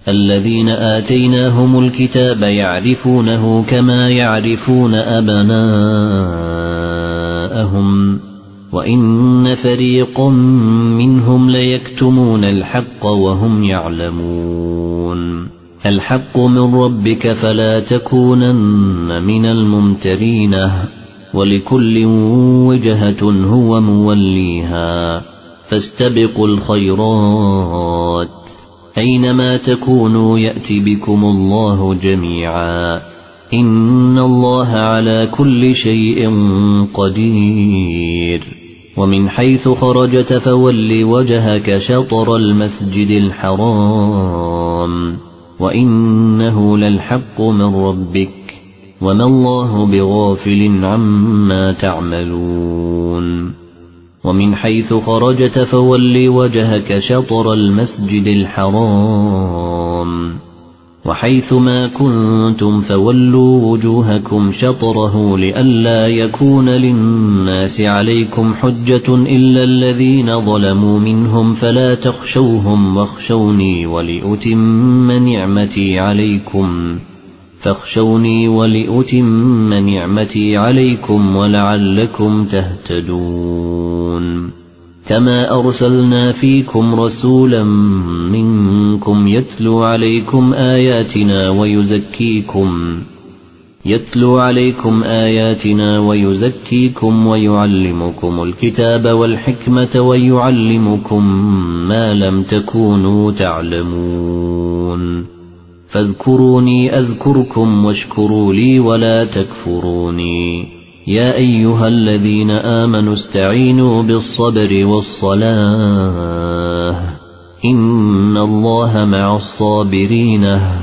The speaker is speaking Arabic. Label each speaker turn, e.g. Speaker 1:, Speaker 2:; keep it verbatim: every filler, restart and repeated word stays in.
Speaker 1: الذين آتيناهم الكتاب يعرفونه كما يعرفون أبناءهم وإن فريقا منهم ليكتمون الحق وهم يعلمون الحق من ربك فلا تكونن من الممترين ولكل وجهة هو موليها فاستبقوا الخيرات أينما تكونوا يأتي بكم الله جميعا إن الله على كل شيء قدير ومن حيث خرجت فول وجهك شطر المسجد الحرام وإنه للحق من ربك وما الله بغافل عما تعملون ومن حيث خرجت فول وجهك شطر المسجد الحرام وحيث ما كنتم فولوا وجوهكم شطره لئلا يكون للناس عليكم حجة إلا الذين ظلموا منهم فلا تخشوهم واخشوني ولأتم نعمتي عليكم فاخشوني ولأتم نعمتي عليكم ولعلكم تهتدون كما أرسلنا فيكم رسولا منكم يتلو عليكم آياتنا ويزكيكم يتلو عليكم آياتنا ويزكيكم ويعلمكم الكتاب والحكمة ويعلمكم ما لم تكونوا تعلمون فاذكروني أذكركم واشكروا لي ولا تكفروني يا أيها الذين آمنوا استعينوا بالصبر والصلاة إن الله مع الصابرين